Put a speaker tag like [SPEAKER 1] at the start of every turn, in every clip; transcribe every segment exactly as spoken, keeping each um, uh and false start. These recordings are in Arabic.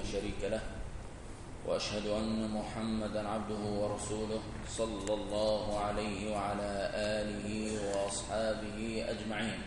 [SPEAKER 1] شريك له، وأشهد أن محمدًا عبده ورسوله صلى الله عليه وعلى آله وأصحابه أجمعين.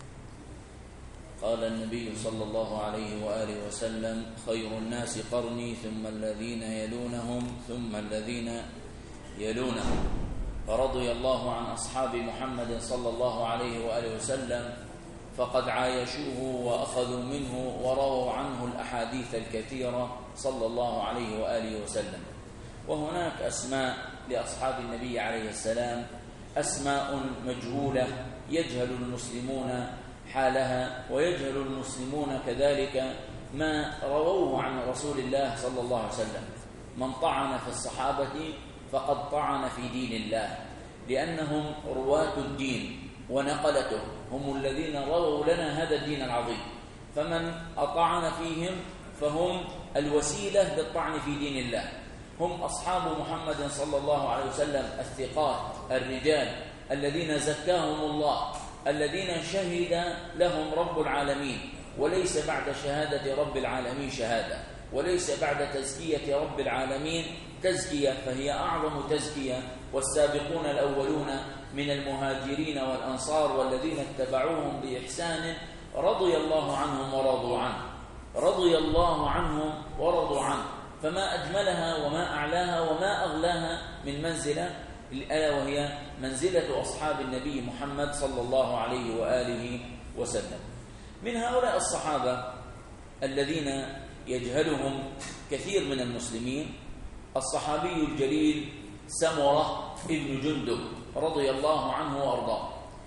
[SPEAKER 1] قال النبي صلى الله عليه وآله وسلم: خير الناس قرني ثم الذين يلونهم ثم الذين يلونهم. فرضي الله عن أصحاب محمد صلى الله عليه وآله وسلم، فقد عايشوه وأخذوا منه ورووا عنه الأحاديث الكثيرة صلى الله عليه وآله وسلم. وهناك أسماء لأصحاب النبي عليه السلام، أسماء مجهولة يجهل المسلمون حالها، ويجهل المسلمون كذلك ما رووه عن رسول الله صلى الله عليه وسلم. من طعن في الصحابة فقد طعن في دين الله، لأنهم رواة الدين ونقلته، هم الذين رووا لنا هذا الدين العظيم. فمن أطعن فيهم فهم الوسيلة للطعن في دين الله. هم أصحاب محمد صلى الله عليه وسلم الثقات الرجال الذين زكاهم الله، الذين شهد لهم رب العالمين، وليس بعد شهادة رب العالمين شهادة، وليس بعد تزكية رب العالمين تزكية، فهي أعظم تزكية. والسابقون الأولون من المهاجرين والأنصار والذين اتبعوهم بإحسان رضي الله عنهم ورضوا عنه، رضي الله عنهم ورضوا عنه. فما أجملها وما أعلاها وما أغلاها من منزلة، الآية وهي منزلة أصحاب النبي محمد صلى الله عليه وآله وسلم. من هؤلاء الصحابة الذين يجهلهم كثير من المسلمين الصحابي الجليل سمرة ابن جندب رضي الله عنه وأرضاه.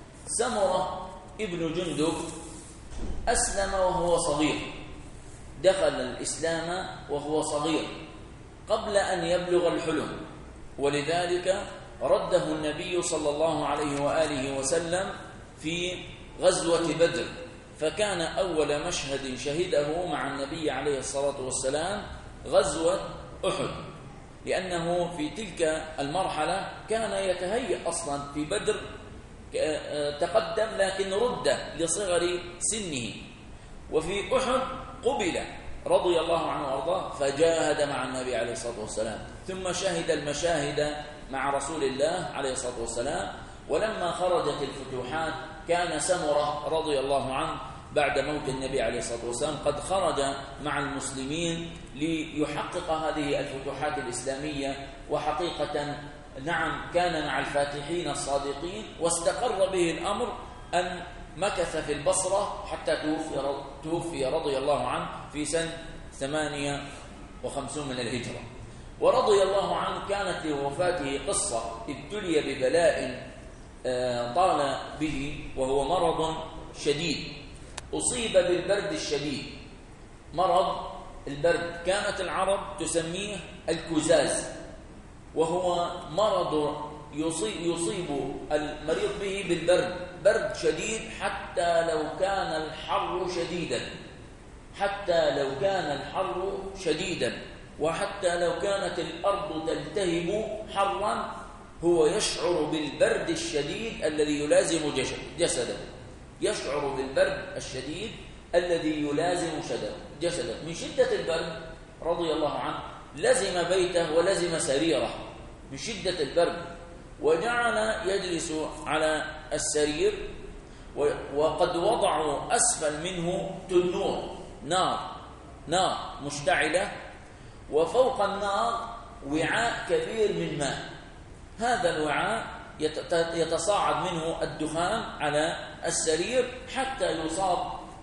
[SPEAKER 1] سمرة ابن جندب أسلم وهو صغير، دخل الإسلام وهو صغير قبل أن يبلغ الحلم، ولذلك رده النبي صلى الله عليه وآله وسلم في غزوة بدر، فكان أول مشهد شهده مع النبي عليه الصلاة والسلام غزوة أحد، لأنه في تلك المرحلة كان يتهيأ أصلا في بدر، تقدم لكن رد لصغر سنه، وفي أحد قبل رضي الله عنه وأرضاه فجاهد مع النبي عليه الصلاة والسلام، ثم شهد المشاهد مع رسول الله عليه الصلاة والسلام. ولما خرجت الفتوحات كان سمرة رضي الله عنه بعد موت النبي عليه الصلاة والسلام قد خرج مع المسلمين ليحقق هذه الفتوحات الإسلامية، وحقيقة نعم كان مع الفاتحين الصادقين، واستقر به الأمر أن مكث في البصرة حتى توفي, توفي رضي الله عنه في سنة ثمانية وخمسين من الهجرة. ورضي الله عنه كانت لوفاته قصة، ابتلي ببلاء طال به وهو مرض شديد، أصيب بالبرد الشديد، مرض البرد كانت العرب تسميه الكزاز، وهو مرض يصيب, يصيب المريض به بالبرد، برد شديد حتى لو كان الحر شديدا، حتى لو كان الحر شديدا وحتى لو كانت الأرض تلتهب حرا، هو يشعر بالبرد الشديد الذي يلازم جسده، يشعر بالبرد الشديد الذي يلازم جسده. من شدة البرد رضي الله عنه لزم بيته ولزم سريره من شدة البرد، وجعل يجلس على السرير، وقد وضعوا أسفل منه تنور نار نار مشتعلة، وفوق النار وعاء كبير من ماء. هذا الوعاء يتصاعد منه الدخان على السرير حتى يصاب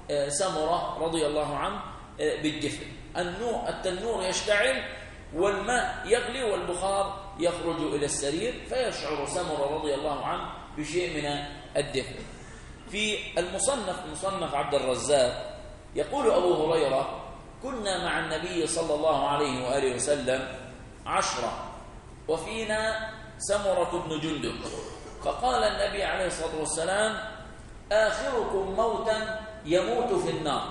[SPEAKER 1] سمرة رضي الله عنه بالدفء. التنور يشتعل والماء يغلي والبخار يخرج إلى السرير، فيشعر سمرة رضي الله عنه بشيء من الدفء. في المصنف مصنف عبد الرزاق يقول أبو هريرة: كنا مع النبي صلى الله عليه وآله وسلم عشرة وفينا سمرة بن جندب، فقال النبي عليه الصلاة والسلام: آخركم موتا يموت في النار،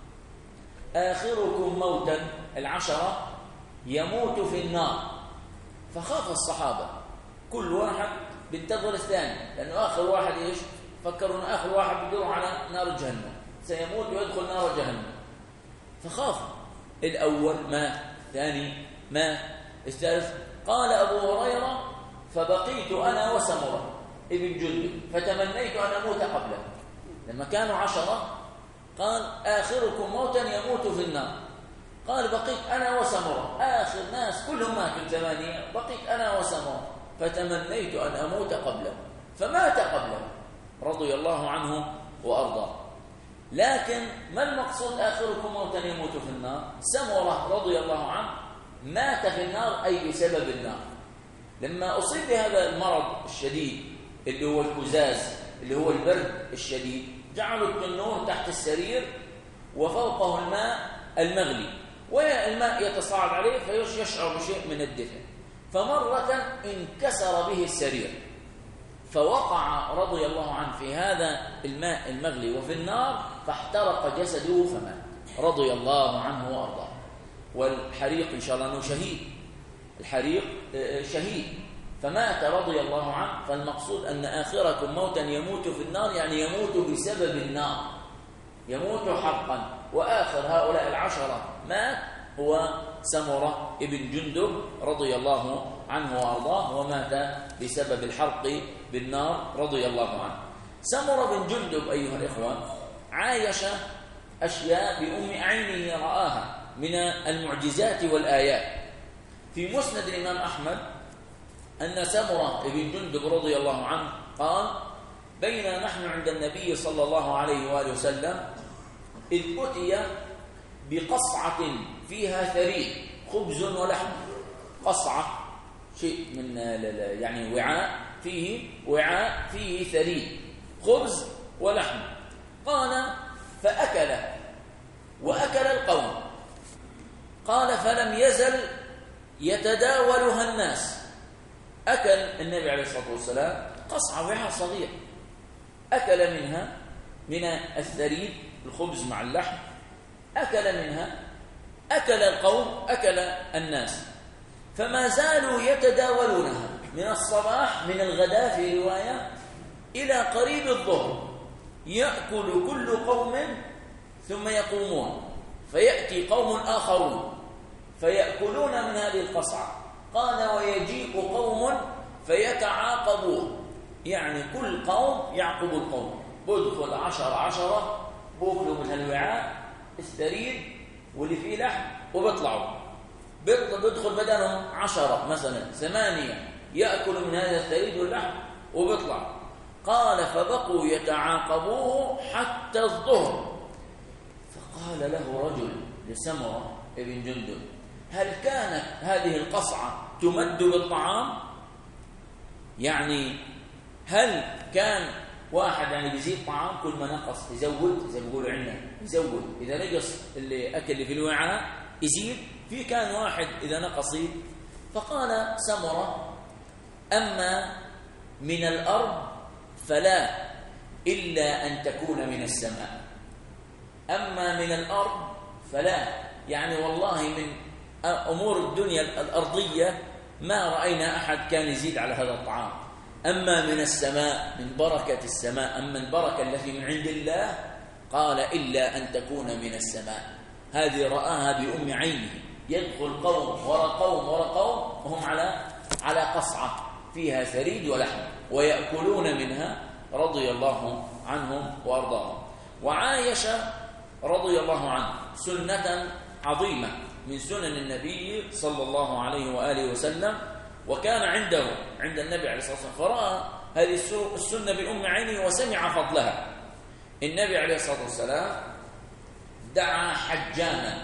[SPEAKER 1] آخركم موتا العشرة يموت في النار. فخاف الصحابة، كل واحد بينتظر الثاني، لأنه آخر واحد إيش فكروا أن آخر واحد بيدور على نار جهنم، سيموت ويدخل نار جهنم. فخافوا الأول مات، الثاني مات، الثالث. قال أبو هريرة: فبقيت أنا وسمرة ابن جندب فتمنيت أن أموت قبله. لما كانوا عشرة قال: آخركم موتا يموت في النار. قال: بقيت أنا وسمرة، آخر ناس كلهم ماتوا ثمانية، بقيت أنا وسمرة فتمنيت أن أموت قبله، فمات قبله رضي الله عنه وأرضاه. لكن ما المقصود آخركم موتا يموت في النار؟ سمرة رضي الله عنه مات في النار، أي بسبب النار. لما أصيب بهذا المرض الشديد اللي هو الكزاز، اللي هو البرد الشديد، جعلوا التنور تحت السرير وفوقه الماء المغلي، والماء يتصاعد عليه فيشعر بشيء من الدفء. فمرة انكسر به السرير فوقع رضي الله عنه في هذا الماء المغلي وفي النار، فاحترق جسده فمات رضي الله عنه وأرضاه. والحريق إن شاء الله أنه شهيد، الحريق شهيد، فمات رضي الله عنه. فالمقصود أن آخركم موتا يموت في النار، يعني يموت بسبب النار، يموت حقا. وآخر هؤلاء العشرة مات هو سمرة ابن جندب رضي الله عنه وأرضاه، ومات بسبب الحرق بالنار رضي الله عنه. سمرة بن جندب أيها الإخوة عايش أشياء بأم عينه رآها من المعجزات والآيات. في مسند الإمام أحمد أن سمرة بن جندب رضي الله عنه قال: بينا نحن عند النبي صلى الله عليه وآله وسلم إذ أتي بقصعة فيها ثريد خبز ولحم. قصعة شيء من يعني وعاء فيه وعاء فيه ثريد خبز ولحم. قال: فأكل وأكل القوم. قال: فلم يزل يتداولها الناس. أكل النبي عليه الصلاة والسلام قصعة وعاء صغير، أكل منها من الثريد الخبز مع اللحم، أكل منها، أكل القوم، أكل الناس، فما زالوا يتداولونها من الصباح من الغداء في رواية إلى قريب الظهر. يأكل كل قوم ثم يقومون، فيأتي قوم آخرون فيأكلون من هذه القصعة. قال: ويجيء قوم فيتعاقبون، يعني كل قوم يعقب القوم، بدخل عشر عشرة بوكلوا من الوعاء الثريد واللي فيه لحم وبيطلعوا، بيدخل بدنهم عشرة مثلا ثمانية يأكلوا من هذا الثريد واللحم وبيطلعوا. قال: فبقوا يتعاقبوه حتى الظهر. فقال له رجل لسمرة ابن جندب: هل كانت هذه القصعة تمد بالطعام؟ يعني هل كان واحد يعني بيزيد طعام كل ما نقص يزود، زي ما بيقولوا عندنا يزود، إذا نقص اللي أكل اللي في الوعاء يزيد، في كان واحد إذا نقص يزيد. فقال سمرة: أما من الأرض فلا، إلا أن تكون من السماء. أما من الأرض فلا، يعني والله من أمور الدنيا الأرضية ما رأينا أحد كان يزيد على هذا الطعام. أما من السماء، من بركة السماء، أما البركة التي من عند الله، قال: إلا أن تكون من السماء. هذه رآها بأم عينه، يدخل قوم وراء قوم وراء قوم وهم على على قصعة فيها ثريد ولحم ويأكلون منها رضي الله عنهم وأرضاهم. وعايش رضي الله عنه سنة عظيمة من سنن النبي صلى الله عليه وآله وسلم، وكان عنده عند النبي عليه الصلاة والسلام، فرأى هذه السنة بأم عينه وسمع فضلها. النبي عليه الصلاة والسلام دعا حجاما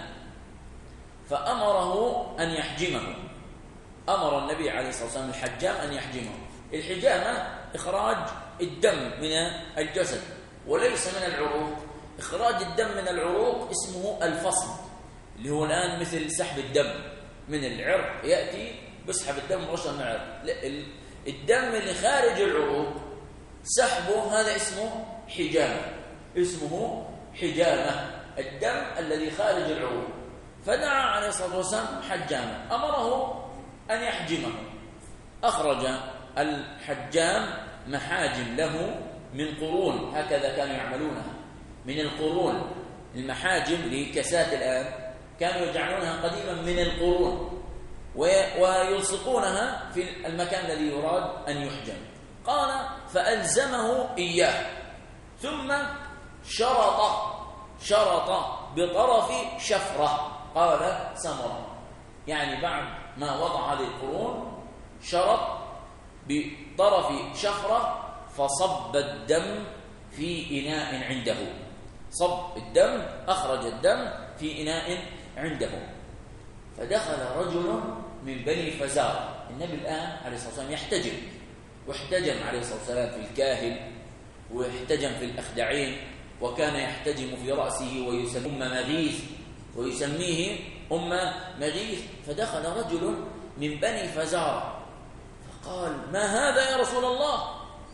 [SPEAKER 1] فأمره أن يحجمه. أمر النبي عليه الصلاة والسلام الحجام أن يحجمه. الحجامة إخراج الدم من الجسد وليس من العروق. إخراج الدم من العروق اسمه الفصل، اللي هو الآن مثل سحب الدم من العرق، يأتي بسحب الدم مباشرة من العرق. الدم اللي خارج العروق سحبه هذا اسمه حجامة، اسمه حجامة، الدم الذي خارج العروق. فدعا عليه الصلاة والسلام حجاما أمره أن يحجمه. أخرج الحجام محاجم له من قرون، هكذا كانوا يعملونها، من القرون، المحاجم لكسات الآن كانوا يجعلونها قديما من القرون ويلصقونها في المكان الذي يراد أن يحجم. قال فألزمه إياه ثم شرط شرط بطرف شفرة. قال سمرة يعني بعد ما وضع هذه القرون شرط بطرف شفرة فصب الدم في إناء عنده، صب الدم، أخرج الدم في إناء عنده. فدخل رجل من بني فزارة. النبي الآن عليه الصلاة والسلام يحتجم، واحتجم عليه الصلاة والسلام في الكاهل واحتجم في الأخدعين، وكان يحتجم في رأسه ويسميه أم مغيث ويسميه أم مغيث. فدخل رجل من بني فزارة فقال ما هذا يا رسول الله؟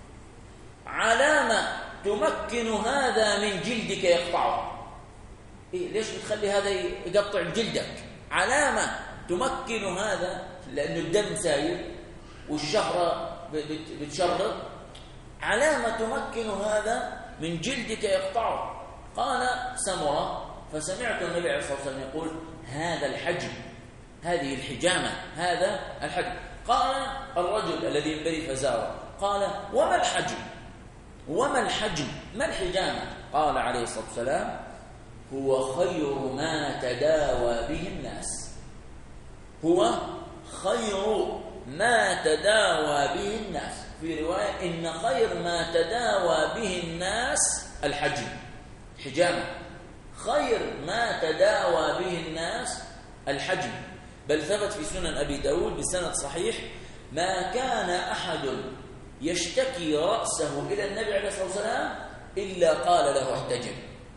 [SPEAKER 1] علام تمكن هذا من جلدك يقطعه؟ إيه ليش بتخلي هذا يقطع جلدك؟ علامة تمكن هذا، لأنه الدم سايل والشهرة بتشرد، علامة تمكن هذا من جلدك يقطعه. قال سمرة فسمعت النبي عليه الصلاة والسلام يقول هذا الحجم، هذه الحجامة، هذا الحجم. قال الرجل الذي من بني فزارة قال وما الحجم؟ وما الحجم؟ ما الحجامة؟ قال عليه الصلاة والسلام هو خير ما تداوى به الناس، هو خير ما تداوى به الناس. في رواية إن خير ما تداوى به الناس الحجم، حجامة، خير ما تداوى به الناس الحجم. بل ثبت في سنن أبي داود بسند صحيح ما كان أحد يشتكي رأسه إلى النبي عليه الصلاة والسلام إلا قال له احتجم.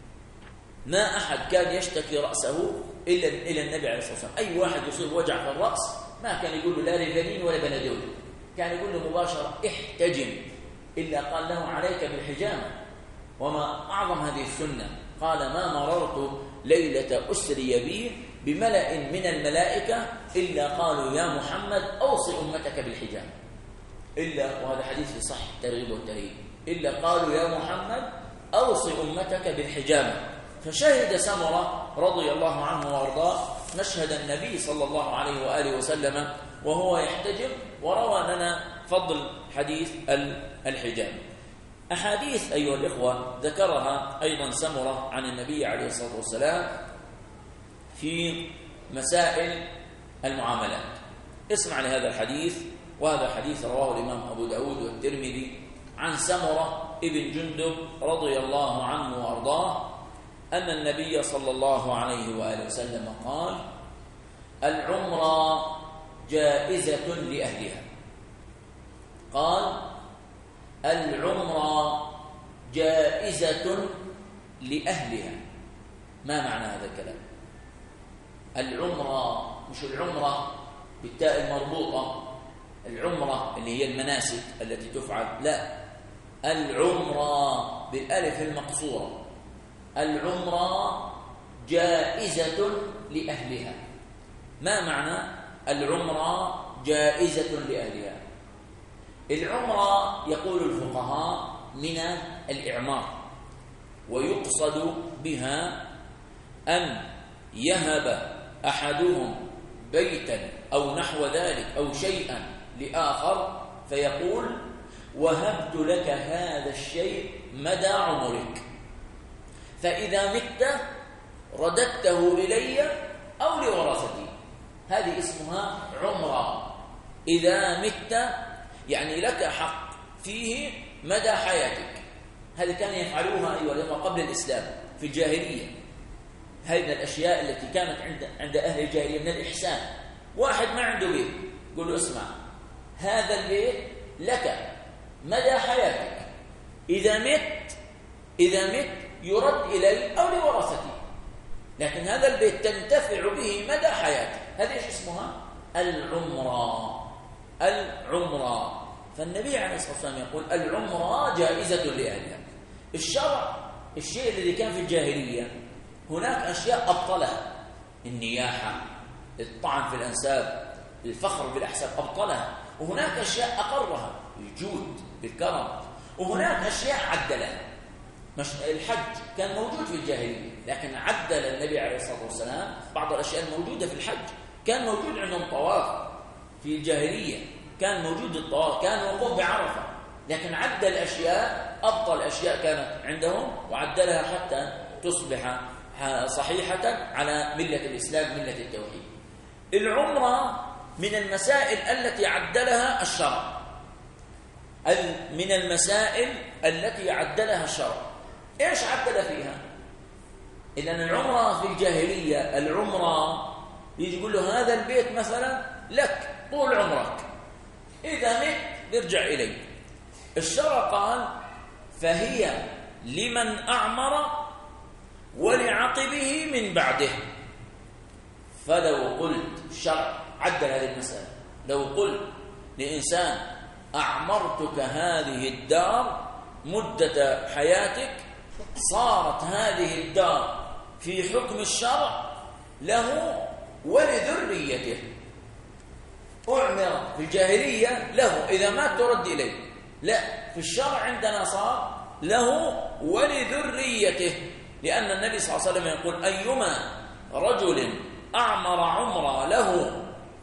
[SPEAKER 1] ما أحد كان يشتكي رأسه إلا إلى النبي عليه الصلاة والسلام. أي واحد يصيب وجع في الرأس ما كان يقول له لا ريفانين ولا بنادول، كان يقول له مباشرة احتجم، إلا قال له عليك بالحجامة. وما أعظم هذه السنة، قال ما مررت ليلة أسري بي بملأ من الملائكة إلا قالوا يا محمد أوصي أمتك بالحجامة، إلا، وهذا حديث في صحيح الترغيب والترهيب، إلا قالوا يا محمد أوصي أمتك بالحجامة. فشهد سمرة رضي الله عنه وارضاه مشهد النبي صلى الله عليه وآله وسلم وهو يحتجم، وروى لنا فضل حديث الحجامة. أحاديث أيها الإخوة ذكرها أيضا سمرة عن النبي عليه الصلاة والسلام في مسائل المعاملات. اسمع لهذا الحديث، وهذا حديث رواه الإمام أبو داود والترمذي عن سمرة ابن جندب رضي الله عنه وأرضاه أن النبي صلى الله عليه وآله وسلم قال العمرة جائزة لأهلها. قال العمرة جائزة لأهلها. ما معنى هذا الكلام؟ العمرة مش العمرة بالتاء المربوطة، العمرة اللي هي المناسك التي تفعل، لا، العمرة بالألف المقصورة. العمرة جائزة لأهلها. ما معنى العمرة جائزة لأهلها؟ العمرة يقول الفقهاء من الإعمار، ويقصد بها أن يهب أحدهم بيتا أو نحو ذلك أو شيئا لآخر فيقول وهبت لك هذا الشيء مدى عمرك، فإذا مت رددته إلي أو لورثتي. هذه اسمها عمرة. إذا مت يعني لك حق فيه مدى حياتك. هذه كان يفعلوها أيها الأخوة قبل الإسلام في الجاهلية. هذه الأشياء التي كانت عند عند أهل الجاهلية من الإحسان. واحد ما عنده بيت يقول له اسمع، هذا البيت لك مدى حياتك، إذا مت إذا مت يرد إلي أو لورثتي، لكن هذا البيت تنتفع به مدى حياتك. هذه ايش اسمها؟ العمرة. العمرة. فالنبي عليه الصلاة والسلام يقول العمرة جائزة لأهلها. الشرع الشيء الذي كان في الجاهلية هناك أشياء أبطلها، النياحة، الطعن في الأنساب، الفخر بالأحساب أبطلها، وهناك أشياء أقرها، الجود بالكرم، وهناك أشياء عدلها. مش الحج كان موجود في الجاهلية، لكن عدل النبي عليه الصلاة والسلام بعض الأشياء الموجودة في الحج. كان موجود عندهم طواف في الجاهلية، كان موجود الطواف، كان وقوف بعرفة، لكن عدل أشياء، أبطل أشياء كانت عندهم وعدلها حتى تصبح صحيحة على ملة الإسلام، ملة التوحيد. العمرة من المسائل التي عدلها الشرع، من المسائل التي عدلها الشرع. إيش عدل فيها؟ إذن العمرة في الجاهلية، العمرة يجي يقول له هذا البيت مثلا لك طول عمرك، إذا مت نرجع إليه. الشرع قال فهي لمن أعمر ولعقبه من بعده. فلو قلت الشرع عدل هذه المسألة، لو قلت لإنسان أعمرتك هذه الدار مدة حياتك، صارت هذه الدار في حكم الشرع له ولذريته. أعمر في الجاهلية له، إذا مات ترد إليه. لا، في الشرع عندنا صار له ولذريته، لأن النبي صلى الله عليه وسلم يقول أيما رجل أعمر عمر له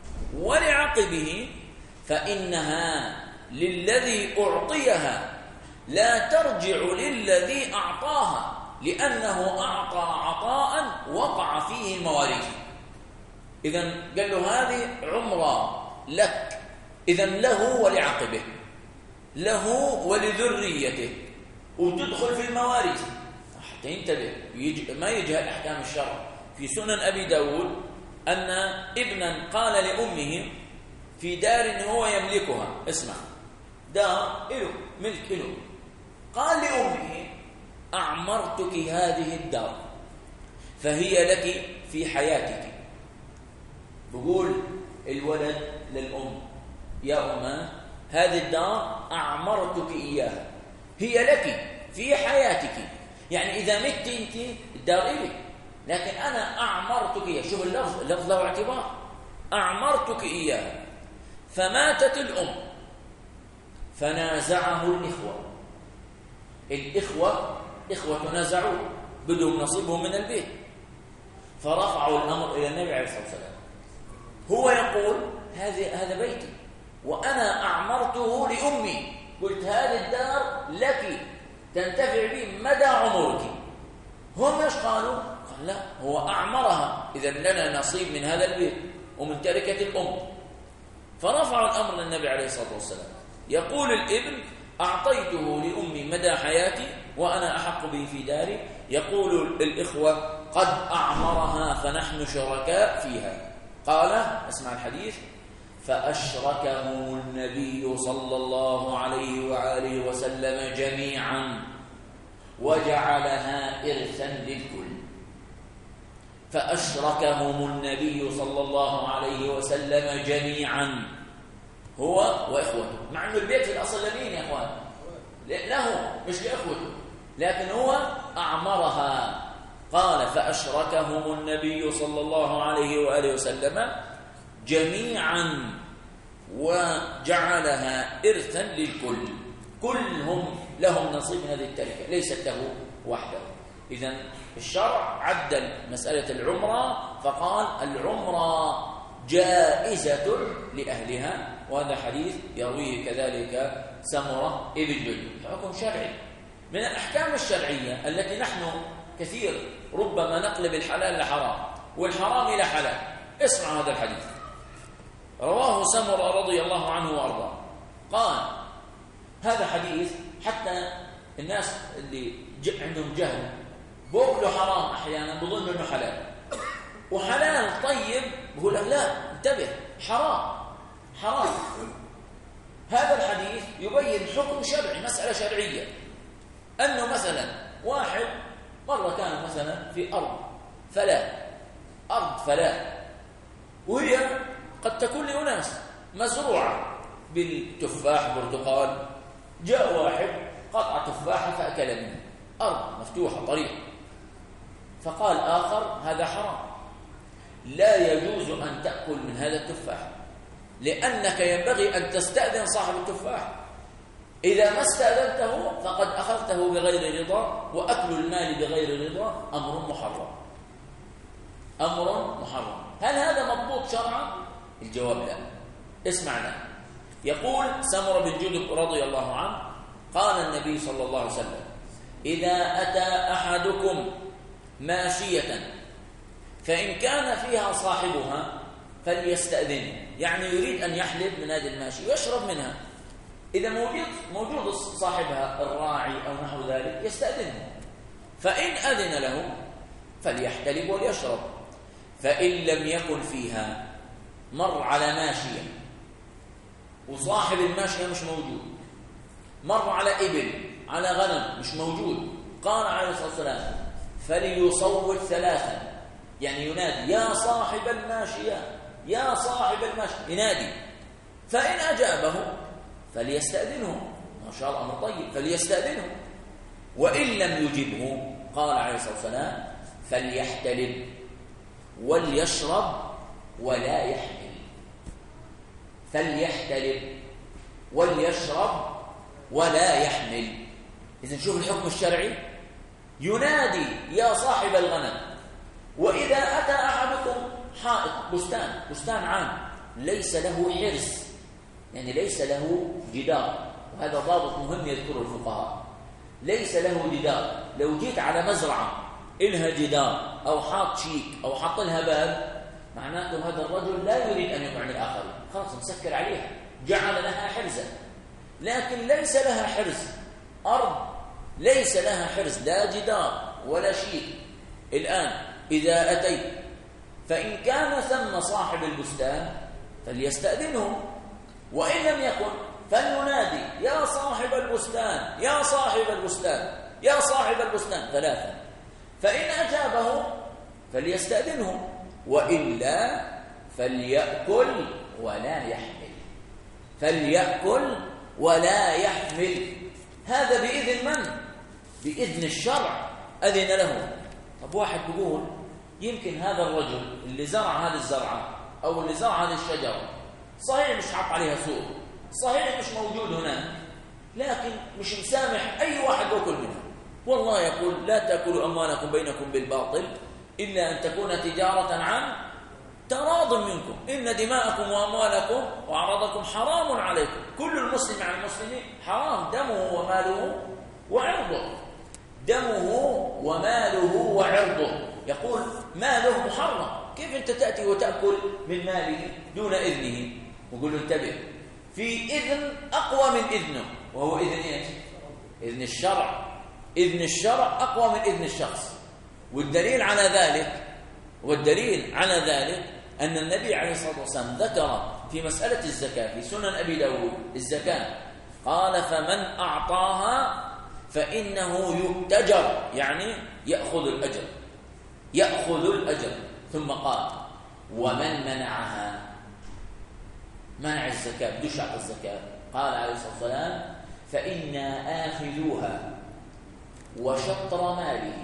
[SPEAKER 1] ولعقبه فإنها للذي أعطيها لا ترجع للذي أعطاها، لأنه أعطى عطاء وقع فيه المواريث. إذن قال له هذه عمرة لك، إذن له ولعقبه، له ولذريته، وتدخل في المواريث حتى ينتبه ما يجهل أحكام الشرع. في سنن أبي داود أن ابنا قال لأمه في دار هو يملكها، اسمع، دار إله، ملك إله، قال لأمه أعمرتك هذه الدار فهي لك في حياتك. بقول الولد للأم يا أمه هذه الدار أعمرتك إياها، هي لك في حياتك، يعني إذا مت أنت الدار إلك، لكن أنا أعمرتك إياها. شوف اللفظ، اللفظ له اعتبار، أعمرتك إياها. فماتت الأم فنازعه الإخوة، الإخوة إخوة نزعوه، بدهم نصيبهم من البيت، فرفعوا الأمر إلى النبي عليه الصلاة والسلام. هو يقول هذا هذا بيتي وأنا أعمرته لأمي، قلت هذه الدار لك تنتفع به مدى عمرك. هم ايش قالوا؟ قال لا، هو أعمرها، إذا لنا نصيب من هذا البيت ومن تركة الأم. فرفعوا الأمر للنبي عليه الصلاة والسلام. يقول الابن أعطيته لأمي مدى حياتي وأنا أحق به في داري. يقول الإخوة قد أعمرها فنحن شركاء فيها. قال اسمع الحديث: فأشركه النبي صلى الله عليه وآله وسلم جميعا وجعلها إرثا للكل. فأشركهم النبي صلى الله عليه وسلم جميعا، هو وإخوته، مع أنه البيت في الأصل لمين يا أخوان؟ له مش لإخوته، لكن هو أعمرها. قال فأشركهم النبي صلى الله عليه وآله وسلم جميعا وجعلها إرثا للكل، كلهم لهم نصيب من هذه التركة، ليست له وحده. إذن الشرع عدل مسألة العمرة فقال العمرة جائزة لأهلها، وهذا حديث يرويه كذلك سمرة ابن جندب. حكم شرعي من الأحكام الشرعية التي نحن كثير ربما نقلب الحلال لحرام والحرام إلى حلال. اسمع هذا الحديث، رواه سمرة رضي الله عنه وأرضاه. قال هذا حديث حتى الناس اللي عندهم جهل بيقولوا حرام أحيانا بظن أنه حلال، وحلال طيب بقول لا انتبه، حرام حرام. هذا الحديث يبين حكم شرعي، مسألة شرعية، أنه مثلا واحد مرة كان مثلا في أرض فلاة، أرض فلاة، وهي قد تكون لأناس مزروعة بالتفاح برتقال، جاء واحد قطع تفاحة فأكل منه، أرض مفتوحة طريق، فقال آخر هذا حرام، لا يجوز أن تأكل من هذا التفاح، لأنك ينبغي أن تستأذن صاحب التفاح. إذا ما استأذنته فقد أخذته بغير رضا، وأكل المال بغير رضا أمر محرم. أمر محرم. هل هذا مضبوط شرعا؟ الجواب لا. اسمعنا. يقول سمرة بن جندب رضي الله عنه قال النبي صلى الله عليه وسلم: إذا أتى أحدكم ماشية فإن كان فيها صاحبها فليستأذن، يعني يريد أن يحلب من هذه الماشية ويشرب منها، إذا موجود موجود صاحبها الراعي أو نحو ذلك يستأذنه، فإن أذن له فليحتلب وليشرب. فإن لم يكن فيها، مر على ماشية وصاحب الماشية مش موجود، مر على إبل على غنم مش موجود، قال عليه الصلاة والسلام: فليصوت ثلاثا، يعني ينادي: يا صاحب الماشية، يا صاحب الماشية، ينادي. فإن أجابه فليستأذنه، ما شاء الله أمر طيب، فليستأذنه. وإن لم يجبه قال عليه الصلاة والسلام: فليحتلب وليشرب ولا يحمل. فليحتلب وليشرب ولا يحمل. إذن شوف الحكم الشرعي، ينادي: يا صاحب الغنم. وإذا أتى أحدكم حائط، بستان بستان عام ليس له حرز، يعني ليس له جدار، وهذا ضابط مهم يذكره الفقهاء، ليس له جدار. لو جيت على مزرعة إلها جدار أو حاط شيك أو حط لها باب، معناته هذا الرجل لا يريد أن يطعن الآخرين، خلاص مسكر عليها، جعل لها حرزا. لكن ليس لها حرز، أرض ليس لها حرز، لا جدار ولا شيك. الآن إذا أتيت فإن كان ثم صاحب البستان فليستأذنه، وإن لم يكن فلينادي: يا صاحب البستان، يا صاحب البستان، يا صاحب البستان ثلاثا. فإن أجابه فليستأذنه، وإلا فليأكل ولا يحمل. فليأكل ولا يحمل. هذا بإذن من؟ بإذن الشرع، أذن له. طب واحد بيقول: يمكن هذا الرجل اللي زرع هذه الزرعة أو اللي زرع هذه الشجرة صحيح مش حط عليها سور، صحيح مش موجود هناك، لكن مش مسامح أي واحد يأكل منها. والله يقول: لا تأكلوا أموالكم بينكم بالباطل إلا أن تكون تجارة عن تراض منكم، إن دماءكم وأموالكم وأعراضكم حرام عليكم، كل المسلم على المسلم حرام، دمه وماله وعرضه، دمه وماله وعرضه. يقول: ماله محرم، كيف أنت تأتي وتأكل من ماله دون إذنه؟ وقل له: انتبه، في إذن أقوى من إذنه، وهو إذن إيش؟ إذن الشرع. إذن الشرع أقوى من إذن الشخص. والدليل على ذلك والدليل على ذلك أن النبي عليه الصلاة والسلام ذكر في مسألة الزكاة في سنن أبي داود الزكاة، قال: فمن أعطاها فإنه يؤتجر، يعني يأخذ الأجر، يأخذ الأجر. ثم قال: ومن منعها، منع الزكاة، بدوش على الزكاة، قال عليه الصلاة والسلام: فإنا آخذوها وشطر ماله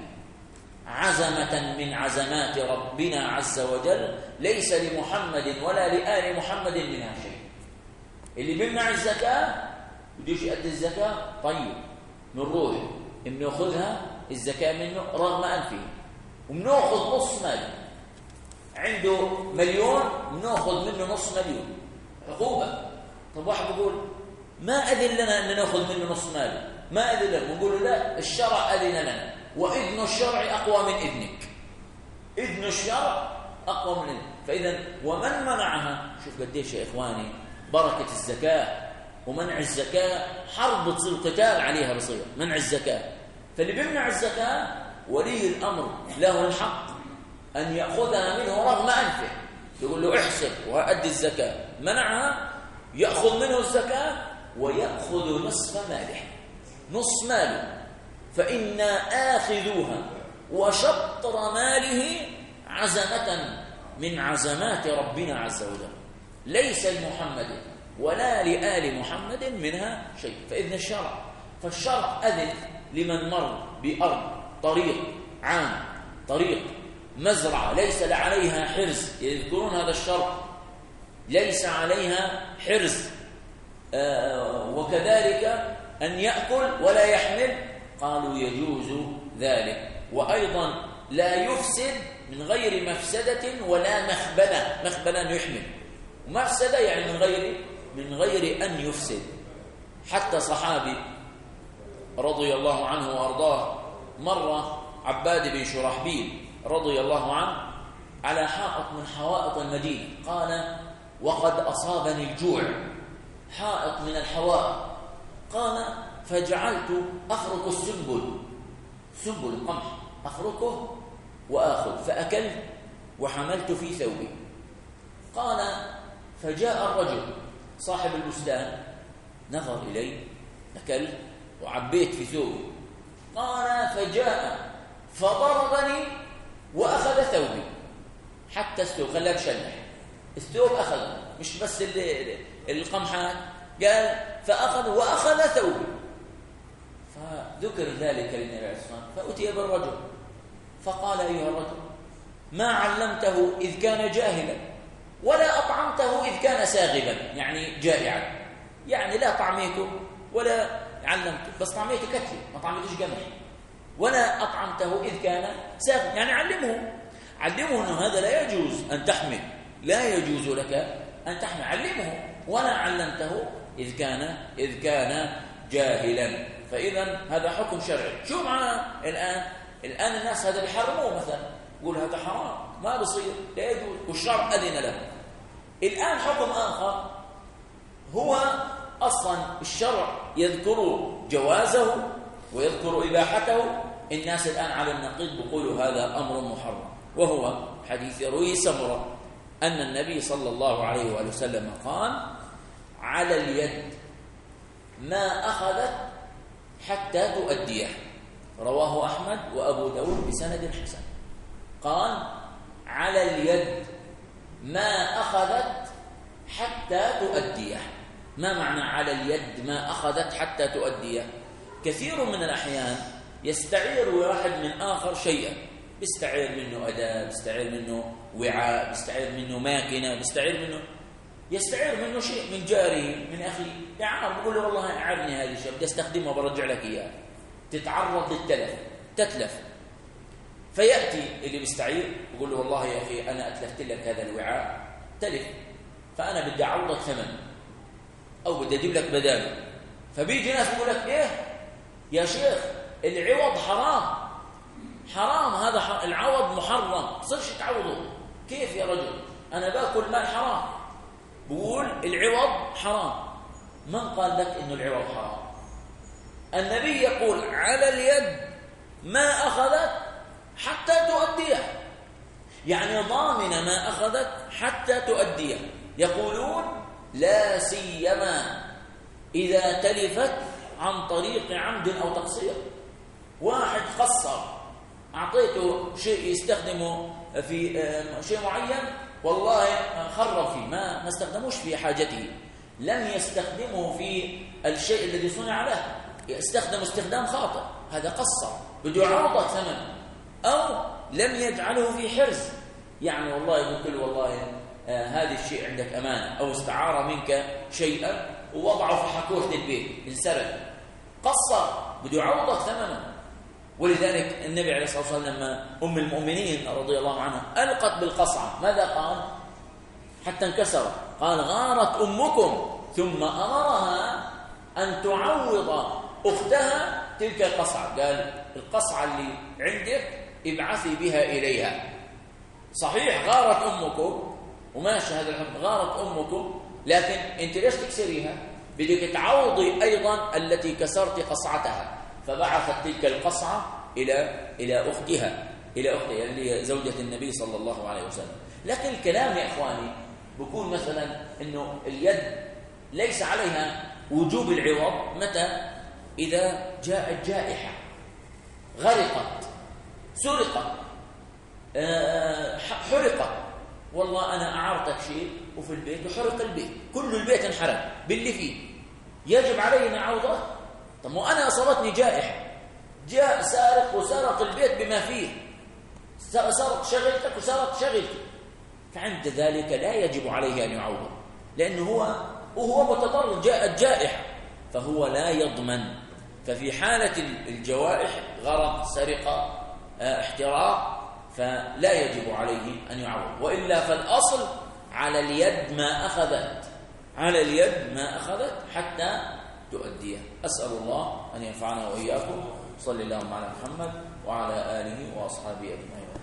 [SPEAKER 1] عزمة من عزمات ربنا عز وجل، ليس لمحمد ولا لآل محمد منها شيء. اللي بيمنع الزكاة بدوش يؤدي الزكاة، طيب نروح بناخذها الزكاة منه رغم أنفه، وبناخذ نص ماله. عنده مليون بناخذ منه نص مليون عقوبة. طب واحد بيقول: ما أذن لنا أن ناخذ منه نص ماله، ما أذن لنا. نقول له: لا، الشرع أذن لنا، وإذن الشرع أقوى من إذنك. إذن الشرع أقوى من إذنك. فإذا ومن منعها، شوف قديش يا إخواني بركة الزكاة ومنع الزكاة، حرب تصير قتال عليها بصير منع الزكاة. فاللي بيمنع الزكاة ولي الأمر له الحق أن يأخذها منه رغم أنفه، يقول له: احسب وأدي الزكاة. منعها يأخذ منه الزكاة ويأخذ نصف ماله، نص ماله. فإنا آخذوها وشطر ماله عزمة من عزمات ربنا عز وجل، ليس لمحمد ولا لآل محمد منها شيء. فإذن الشرع، فالشرع أذن لمن مر بأرض طريق عام، طريق مزرعة ليس عليها حرز، يذكرون هذا الشرط، ليس عليها حرز. آه وكذلك أن يأكل ولا يحمل؟ قالوا يجوز ذلك، وأيضا لا يفسد من غير مفسدة ولا مخبلة. مخبلة أن يحمل، ومفسدة يعني من غير من غير أن يفسد. حتى صحابي رضي الله عنه وأرضاه مر عباد بن شرحبيل رضي الله عنه على حائط من حوائط المدينة، قال: وقد أصابني الجوع، حائط من الحوائط. قال: فجعلت أخرق السنبل، سنبل القمح أخرقه وآخذ، فأكلت وحملت في ثوبي. قال: فجاء الرجل صاحب البستان نظر إلي، أكلت وعبيت في ثوبي. قال: فجاء فضربني وأخذ ثوبي حتى الثوب، خلاك شلح الثوب أخذ، مش بس القمحات، قال فأخذ وأخذ ثوبي. فذكر ذلك للنبي عليه الصلاة والسلام، فأتي بالرجل فقال: أيها الرجل، ما علمته إذ كان جاهلا ولا أطعمته إذ كان ساغبا، يعني جائعا، يعني لا طعميته ولا علمته، بس طعميته كتلي، ما طعميتش قمح، ولا أطعمته إذ كان ساغبا، يعني علمه علمه أنه هذا لا يجوز أن تحمل، لا يجوز لك أن تحمل، علمه، ولا علمته إذ كان إذ كان جاهلا. فإذا هذا حكم شرعي. شو معنى الآن الآن الناس هذا بيحرموه مثلا، يقول هذا حرام، ما بصير، لا يجوز، والشرع أذن له. الآن حكم آخر، هو أصلا الشرع يذكر جوازه ويذكر إباحته، الناس الآن على النقيض بيقولوا هذا أمر محرم، وهو حديث يرويه سمرة أن النبي صلى الله عليه وآله وسلم قال: على اليد ما أخذت حتى تؤديه، رواه أحمد وأبو داود بسند حسن. قال: على اليد ما أخذت حتى تؤديه. ما معنى على اليد ما أخذت حتى تؤديه؟ كثير من الأحيان يستعير واحد من آخر شيئا، بيستعير منه أداة، بيستعير منه وعاء، بيستعير منه ماكينة، بيستعير منه يستعير منه شيء من جاره من أخيه، يعار، بيقول له والله أعرني هذه الشيء، بدي استخدمه برجع لك إياه، تتعرض للتلف، تتلف. فيأتي اللي بيستعير بيقول له والله يا أخي أنا أتلفت لك هذا الوعاء، تلف، فأنا بدي أعوضك ثمن أو بدي أجيب لك بداله. فبيجي ناس بيقول لك إيه يا شيخ العوض حرام، حرام هذا حرام. العوض محرم، صرش تعوضه. كيف يا رجل؟ أنا باكل مال حرام. بقول العوض حرام. من قال لك إنه العوض حرام؟ النبي يقول على اليد ما أخذت حتى تؤديه، يعني ضامن ما أخذت حتى تؤديه. يقولون لا سيما إذا تلفت عن طريق عمد أو تقصير. واحد قصر، أعطيته شيء يستخدمه في شيء معين، والله خرب فيه، ما ما استخدموش في حاجته، لم يستخدمه في الشيء الذي صنع له، استخدم استخدام خاطئ، هذا قصر، بده يعوضك ثمن. أو لم يجعله في حرز، يعني والله قلت له والله آه هذا الشيء عندك أمانة، أو استعار منك شيئا ووضعه في حكوة البيت انسرق، قصر، بده يعوضك ثمنه. ولذلك النبي عليه الصلاة والسلام لما أم المؤمنين رضي الله عنها ألقت بالقصعة ماذا قال؟ حتى انكسرت، قال غارت أمكم، ثم أمرها أن تعوض أختها تلك القصعة. قال القصعة اللي عندك ابعثي بها إليها. صحيح غارت أمكم وماشي هذا الحكم، غارت أمكم، لكن أنت ليش تكسريها؟ بدك تعوضي أيضا التي كسرت قصعتها. فبعثت تلك القصعة إلى إلى أختها إلى أختها اللي هي زوجة النبي صلى الله عليه وسلم. لكن الكلام يا إخواني بيكون مثلا إنه اليد ليس عليها وجوب العوض متى؟ إذا جاءت جائحة، غرقت، سرقت، حرقت، والله أنا أعرتك شيء وفي البيت وحرق البيت، كل البيت انحرق باللي فيه، يجب علينا عوضه. طب وأنا أصابتني جائحة، جاء سارق وسرق البيت بما فيه، سرق شغلتك وسرق شغلتك، فعند ذلك لا يجب عليه أن يعوض، لأنه هو وهو متضرر، جاءت جائحة فهو لا يضمن. ففي حالة الجوائح غرق، سرقة، احتراق، فلا يجب عليه أن يعوض. وإلا فالأصل على اليد ما أخذت، على اليد ما أخذت حتى تؤديه. أسأل الله أن ينفعنا وإياكم. صلى الله على محمد وعلى آله وأصحابه أجمعين.